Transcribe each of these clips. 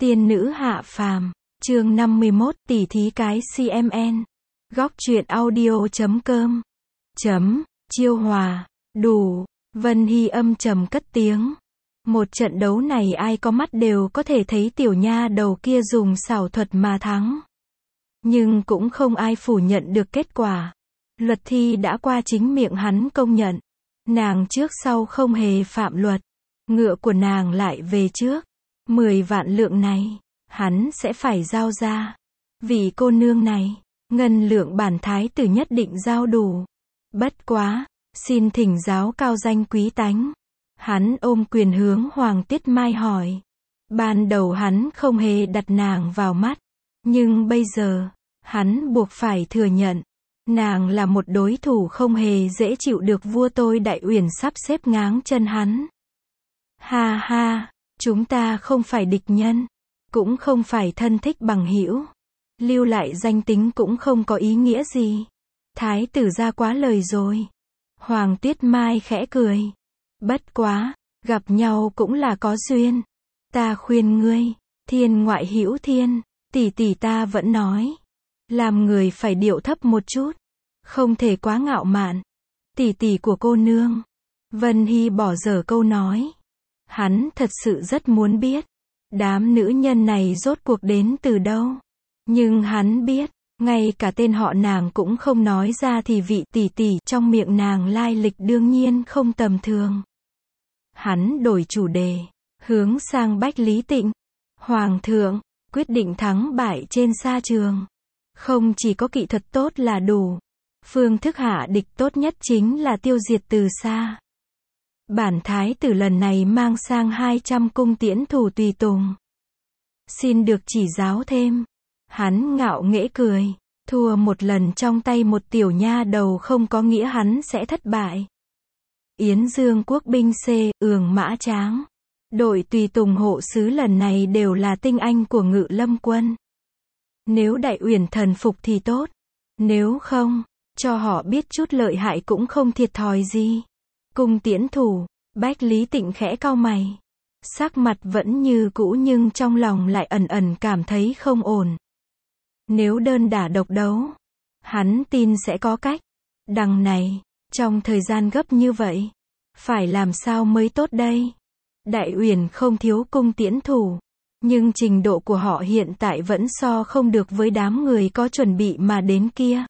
Tiên nữ hạ phàm, chương 51, tỉ thí cái CMN. Góc truyện audio.com. Chiêu hòa, đủ, Vân Hy âm trầm cất tiếng. Một trận đấu này ai có mắt đều có thể thấy tiểu nha đầu kia dùng xảo thuật mà thắng. Nhưng cũng không ai phủ nhận được kết quả. Luật thi đã qua chính miệng hắn công nhận. Nàng trước sau không hề phạm luật. Ngựa của nàng lại về trước. 10 vạn lượng này, hắn sẽ phải giao ra. Vì cô nương này, ngân lượng bản thái tử nhất định giao đủ. Bất quá, xin thỉnh giáo cao danh quý tánh. Hắn ôm quyền hướng Hoàng Tuyết Mai hỏi. Ban đầu hắn không hề đặt nàng vào mắt. Nhưng bây giờ, hắn buộc phải thừa nhận. Nàng là một đối thủ không hề dễ chịu được vua tôi Đại Uyển sắp xếp ngáng chân hắn. Ha ha, chúng ta không phải địch nhân, cũng không phải thân thích bằng hữu. Lưu lại danh tính cũng không có ý nghĩa gì. Thái tử ra quá lời rồi. Hoàng Tuyết Mai khẽ cười. Bất quá, gặp nhau cũng là có duyên. Ta khuyên ngươi, thiên ngoại hữu thiên, tỷ tỷ ta vẫn nói. Làm người phải điệu thấp một chút. Không thể quá ngạo mạn. Tỷ tỷ của cô nương. Vân Hy bỏ dở câu nói. Hắn thật sự rất muốn biết. Đám nữ nhân này rốt cuộc đến từ đâu. Nhưng hắn biết, ngay cả tên họ nàng cũng không nói ra thì vị tỷ tỷ trong miệng nàng lai lịch đương nhiên không tầm thường. Hắn đổi chủ đề, hướng sang Bách Lý Tịnh. Hoàng thượng, quyết định thắng bại trên sa trường. Không chỉ có kỹ thuật tốt là đủ. Phương thức hạ địch tốt nhất chính là tiêu diệt từ xa. Bản thái tử lần này mang sang 200 cung tiễn thủ tùy tùng. Xin được chỉ giáo thêm. Hắn ngạo nghễ cười. Thua một lần trong tay một tiểu nha đầu không có nghĩa hắn sẽ thất bại. Yến Dương quốc binh C, Ường Mã Tráng. Đội tùy tùng hộ sứ lần này đều là tinh anh của Ngự Lâm quân. Nếu Đại Uyển thần phục thì tốt. Nếu không, cho họ biết chút lợi hại cũng không thiệt thòi gì. Cung tiễn thủ, Bách Lý Tịnh khẽ cau mày. Sắc mặt vẫn như cũ nhưng trong lòng lại ẩn ẩn cảm thấy không ổn. Nếu đơn đả độc đấu, hắn tin sẽ có cách. Đằng này, trong thời gian gấp như vậy, phải làm sao mới tốt đây? Đại Uyển không thiếu cung tiễn thủ, nhưng trình độ của họ hiện tại vẫn so không được với đám người có chuẩn bị mà đến kia.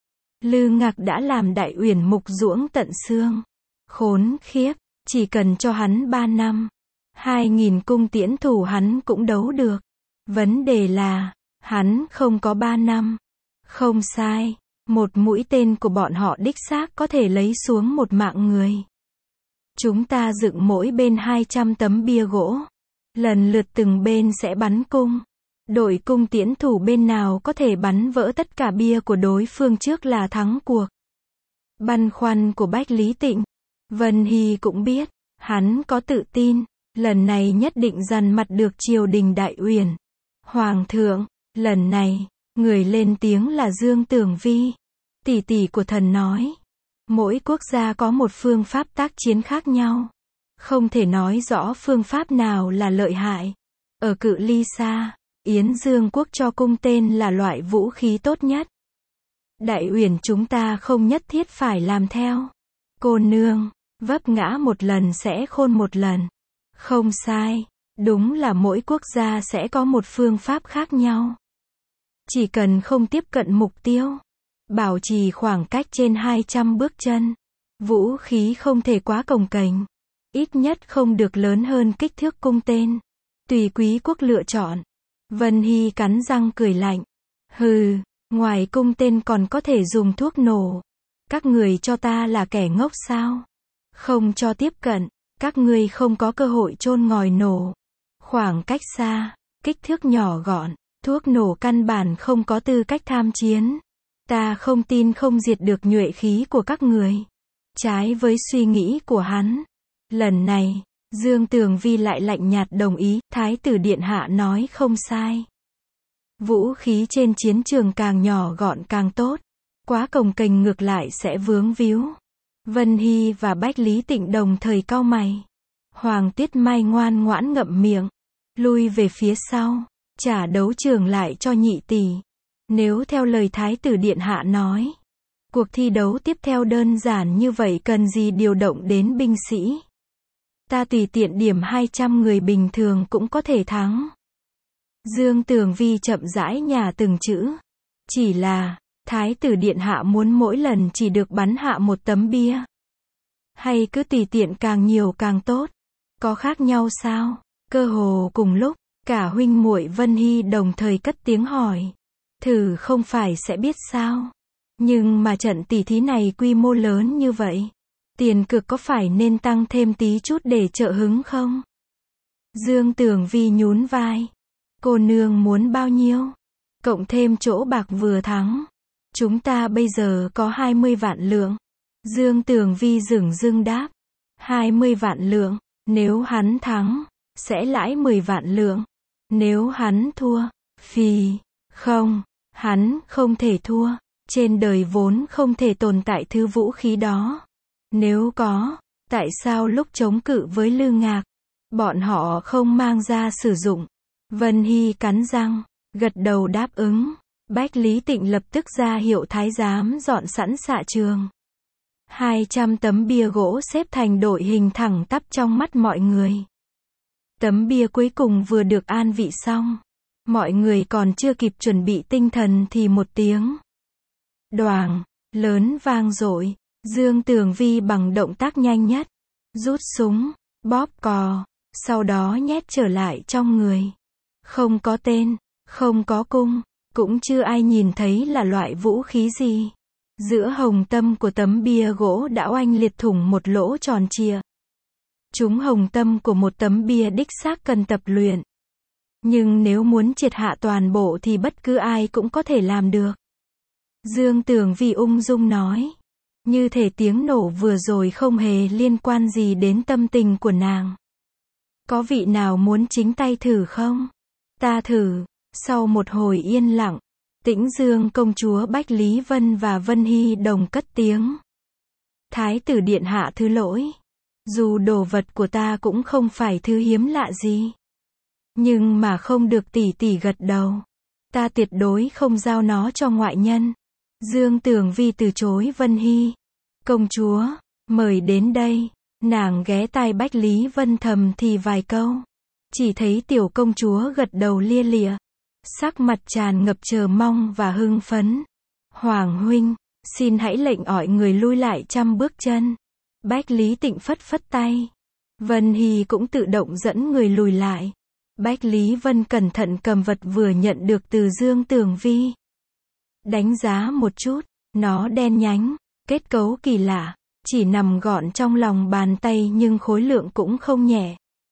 Lư Ngạc đã làm Đại Uyển mục ruỗng tận xương. Khốn khiếp, chỉ cần cho hắn 3 năm, 2000 cung tiễn thủ hắn cũng đấu được. Vấn đề là, hắn không có 3 năm. Không sai, một mũi tên của bọn họ đích xác có thể lấy xuống một mạng người. Chúng ta dựng mỗi bên 200 tấm bia gỗ. Lần lượt từng bên sẽ bắn cung. Đội cung tiễn thủ bên nào có thể bắn vỡ tất cả bia của đối phương trước là thắng cuộc. Băn khoăn của Bách Lý Tịnh. Vân Hy cũng biết, hắn có tự tin, lần này nhất định dằn mặt được triều đình Đại Uyển. Hoàng thượng, lần này, người lên tiếng là Dương Tưởng Vi. Tỷ tỷ của thần nói, mỗi quốc gia có một phương pháp tác chiến khác nhau. Không thể nói rõ phương pháp nào là lợi hại. Ở cự ly xa, Yến Dương quốc cho cung tên là loại vũ khí tốt nhất. Đại Uyển chúng ta không nhất thiết phải làm theo. Cô nương, vấp ngã một lần sẽ khôn một lần. Không sai, đúng là mỗi quốc gia sẽ có một phương pháp khác nhau. Chỉ cần không tiếp cận mục tiêu, bảo trì khoảng cách trên 200 bước chân, vũ khí không thể quá cồng kềnh, ít nhất không được lớn hơn kích thước cung tên. Tùy quý quốc lựa chọn. Vân Hy cắn răng cười lạnh. Hừ, ngoài cung tên còn có thể dùng thuốc nổ. Các người cho ta là kẻ ngốc sao? Không cho tiếp cận, các ngươi không có cơ hội chôn ngòi nổ. Khoảng cách xa, kích thước nhỏ gọn, thuốc nổ căn bản không có tư cách tham chiến. Ta không tin không diệt được nhuệ khí của các người. Trái với suy nghĩ của hắn. Lần này, Dương Tường Vi lại lạnh nhạt đồng ý, Thái tử Điện Hạ nói không sai. Vũ khí trên chiến trường càng nhỏ gọn càng tốt. Quá cồng kềnh ngược lại sẽ vướng víu. Vân Hy và Bách Lý Tịnh đồng thời cau mày. Hoàng Tuyết Mai ngoan ngoãn ngậm miệng. lui về phía sau, trả đấu trường lại cho nhị tỷ. Nếu theo lời Thái tử Điện Hạ nói, cuộc thi đấu tiếp theo đơn giản như vậy cần gì điều động đến binh sĩ. Ta tùy tiện điểm 200 người bình thường cũng có thể thắng. Dương Tường Vi chậm rãi nhả từng chữ. Chỉ là, Thái tử Điện Hạ muốn mỗi lần chỉ được bắn hạ một tấm bia. Hay cứ tùy tiện càng nhiều càng tốt. Có khác nhau sao? Cơ hồ cùng lúc, cả huynh muội Vân Hy đồng thời cất tiếng hỏi. Thử không phải sẽ biết sao? Nhưng mà trận tỷ thí này quy mô lớn như vậy. Tiền cược có phải nên tăng thêm tí chút để trợ hứng không? Dương Tường Vi nhún vai. Cô nương muốn bao nhiêu? Cộng thêm chỗ bạc vừa thắng. Chúng ta bây giờ có 20 vạn lượng. Dương Tường Vi dửng dưng đáp. 20 vạn lượng. Nếu hắn thắng, sẽ lãi 10 vạn lượng. Nếu hắn thua, phì. Không, hắn không thể thua. Trên đời vốn không thể tồn tại thứ vũ khí đó. Nếu có, tại sao lúc chống cự với Lư Ngạc, bọn họ không mang ra sử dụng? Vân Hy cắn răng, gật đầu đáp ứng. Bách Lý Tịnh lập tức ra hiệu thái giám dọn sẵn xạ trường. 200 tấm bia gỗ xếp thành đội hình thẳng tắp trong mắt mọi người. Tấm bia cuối cùng vừa được an vị xong. Mọi người còn chưa kịp chuẩn bị tinh thần thì một tiếng đoàng lớn vang dội. Dương Tường Vi bằng động tác nhanh nhất, rút súng, bóp cò, sau đó nhét trở lại trong người. Không có tên, không có cung, cũng chưa ai nhìn thấy là loại vũ khí gì. Giữa hồng tâm của tấm bia gỗ đã oanh liệt thủng một lỗ tròn trịa. Trúng hồng tâm của một tấm bia đích xác cần tập luyện. Nhưng nếu muốn triệt hạ toàn bộ thì bất cứ ai cũng có thể làm được. Dương Tường Vi ung dung nói. Như thể tiếng nổ vừa rồi không hề liên quan gì đến tâm tình của nàng. Có vị nào muốn chính tay thử không? Ta thử. Sau một hồi yên lặng, Tĩnh Dương công chúa Bách Lý Vân và Vân Hy đồng cất tiếng. Thái tử Điện Hạ thứ lỗi. Dù đồ vật của ta cũng không phải thứ hiếm lạ gì. Nhưng mà không được tỷ tỷ gật đầu. Ta tuyệt đối không giao nó cho ngoại nhân. Dương Tường Vi từ chối Vân Hy. Công chúa, mời đến đây. Nàng ghé tai Bách Lý Vân thầm thì vài câu. Chỉ thấy tiểu công chúa gật đầu lia lịa. Sắc mặt tràn ngập chờ mong và hưng phấn. Hoàng huynh, xin hãy lệnh ỏi người lui lại 100 bước chân. Bách Lý Tịnh phất phất tay. Vân Hy cũng tự động dẫn người lùi lại. Bách Lý Vân cẩn thận cầm vật vừa nhận được từ Dương Tường Vi. Đánh giá một chút, nó đen nhánh, kết cấu kỳ lạ, chỉ nằm gọn trong lòng bàn tay nhưng khối lượng cũng không nhẹ.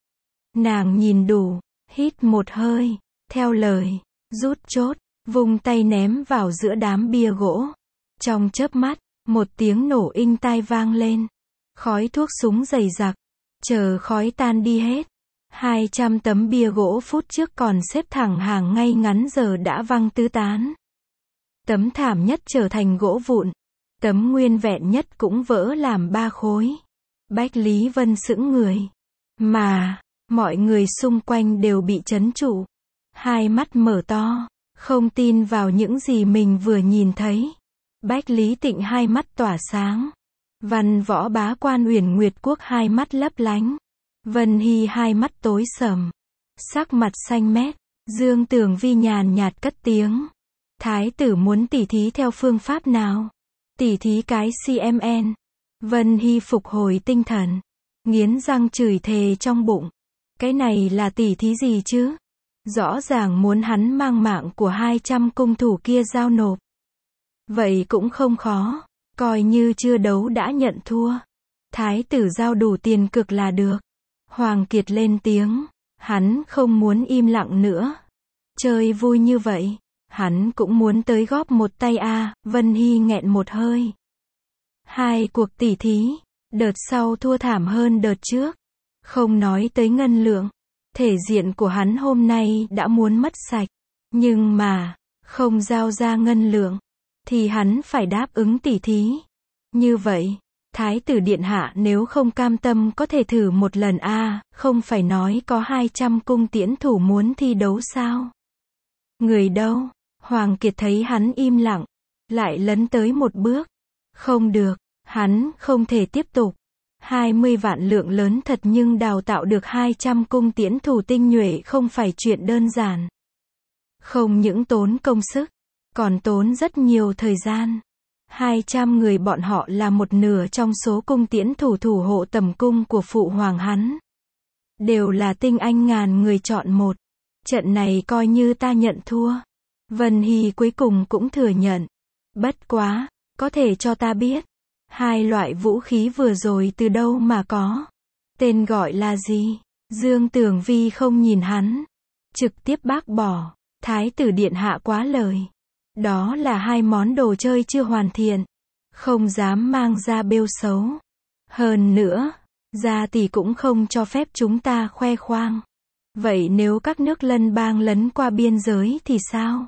Nàng nhìn đủ, hít một hơi, theo lời, rút chốt, vung tay ném vào giữa đám bia gỗ. Trong chớp mắt, một tiếng nổ inh tai vang lên. Khói thuốc súng dày đặc, chờ khói tan đi hết. 200 tấm bia gỗ phút trước còn xếp thẳng hàng ngay ngắn giờ đã văng tứ tán. Tấm thảm nhất trở thành gỗ vụn. Tấm nguyên vẹn nhất cũng vỡ làm 3 khối. Bách Lý Vân sững người. Mà, mọi người xung quanh đều bị trấn trụ. Hai mắt mở to, không tin vào những gì mình vừa nhìn thấy. Bách Lý Tịnh hai mắt tỏa sáng. Văn Võ Bá Quan Uyển Nguyệt Quốc hai mắt lấp lánh. Vân Hy hai mắt tối sầm. Sắc mặt xanh mét. Dương Tường Vi nhàn nhạt cất tiếng. Thái tử muốn tỉ thí theo phương pháp nào? Tỉ thí cái CMN. Vân Hy phục hồi tinh thần. Nghiến răng chửi thề trong bụng. Cái này là tỉ thí gì chứ? Rõ ràng muốn hắn mang mạng của 200 cung thủ kia giao nộp. Vậy cũng không khó. Coi như chưa đấu đã nhận thua. Thái tử giao đủ tiền cược là được. Hoàng Kiệt lên tiếng. Hắn không muốn im lặng nữa. Chơi vui như vậy. Hắn cũng muốn tới góp một tay a. Vân Hy nghẹn một hơi. 2 cuộc tỉ thí. Đợt sau thua thảm hơn đợt trước. Không nói tới ngân lượng. Thể diện của hắn hôm nay đã muốn mất sạch. Nhưng mà, không giao ra ngân lượng. Thì hắn phải đáp ứng tỉ thí. Như vậy, Thái tử điện hạ nếu không cam tâm có thể thử một lần a, không phải nói có 200 cung tiễn thủ muốn thi đấu sao? Người đâu? Hoàng Kiệt thấy hắn im lặng, lại lấn tới một bước. Không được, hắn không thể tiếp tục. 20 vạn lượng lớn thật nhưng đào tạo được 200 cung tiễn thủ tinh nhuệ không phải chuyện đơn giản. Không những tốn công sức, còn tốn rất nhiều thời gian. 200 người bọn họ là một nửa trong số cung tiễn thủ thủ hộ tầm cung của phụ hoàng hắn. Đều là tinh anh ngàn người chọn một. Trận này coi như ta nhận thua. Vân Hy cuối cùng cũng thừa nhận. Bất quá, có thể cho ta biết, 2 loại vũ khí vừa rồi từ đâu mà có? Tên gọi là gì? Dương Tường Vi không nhìn hắn, trực tiếp bác bỏ. Thái tử điện hạ quá lời. Đó là 2 món đồ chơi chưa hoàn thiện. Không dám mang ra bêu xấu. Hơn nữa, gia tỷ cũng không cho phép chúng ta khoe khoang. Vậy nếu các nước lân bang lấn qua biên giới thì sao?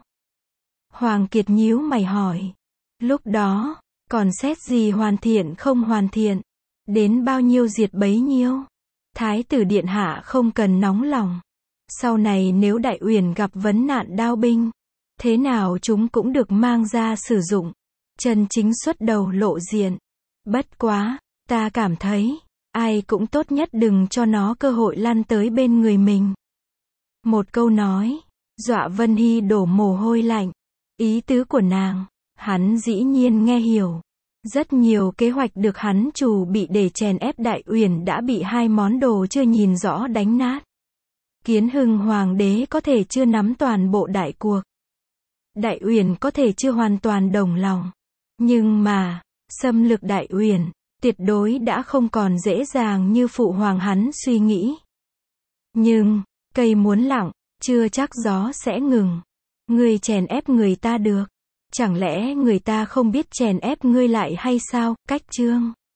Hoàng Kiệt nhíu mày hỏi. Lúc đó, còn xét gì hoàn thiện không hoàn thiện? Đến bao nhiêu diệt bấy nhiêu? Thái tử điện hạ không cần nóng lòng. Sau này nếu Đại Uyển gặp vấn nạn đao binh, thế nào chúng cũng được mang ra sử dụng. Chân chính xuất đầu lộ diện. Bất quá, ta cảm thấy, ai cũng tốt nhất đừng cho nó cơ hội lăn tới bên người mình. Một câu nói, dọa Vân Hy đổ mồ hôi lạnh. Ý tứ của nàng, hắn dĩ nhiên nghe hiểu. Rất nhiều kế hoạch được hắn chủ bị để chèn ép Đại Uyển đã bị 2 món đồ chưa nhìn rõ đánh nát. Kiến Hưng Hoàng đế có thể chưa nắm toàn bộ đại cuộc. Đại Uyển có thể chưa hoàn toàn đồng lòng. Nhưng mà, xâm lược Đại Uyển, tuyệt đối đã không còn dễ dàng như phụ hoàng hắn suy nghĩ. Nhưng, cây muốn lặng, chưa chắc gió sẽ ngừng. Ngươi chèn ép người ta được. Chẳng lẽ người ta không biết chèn ép ngươi lại hay sao? Cách chương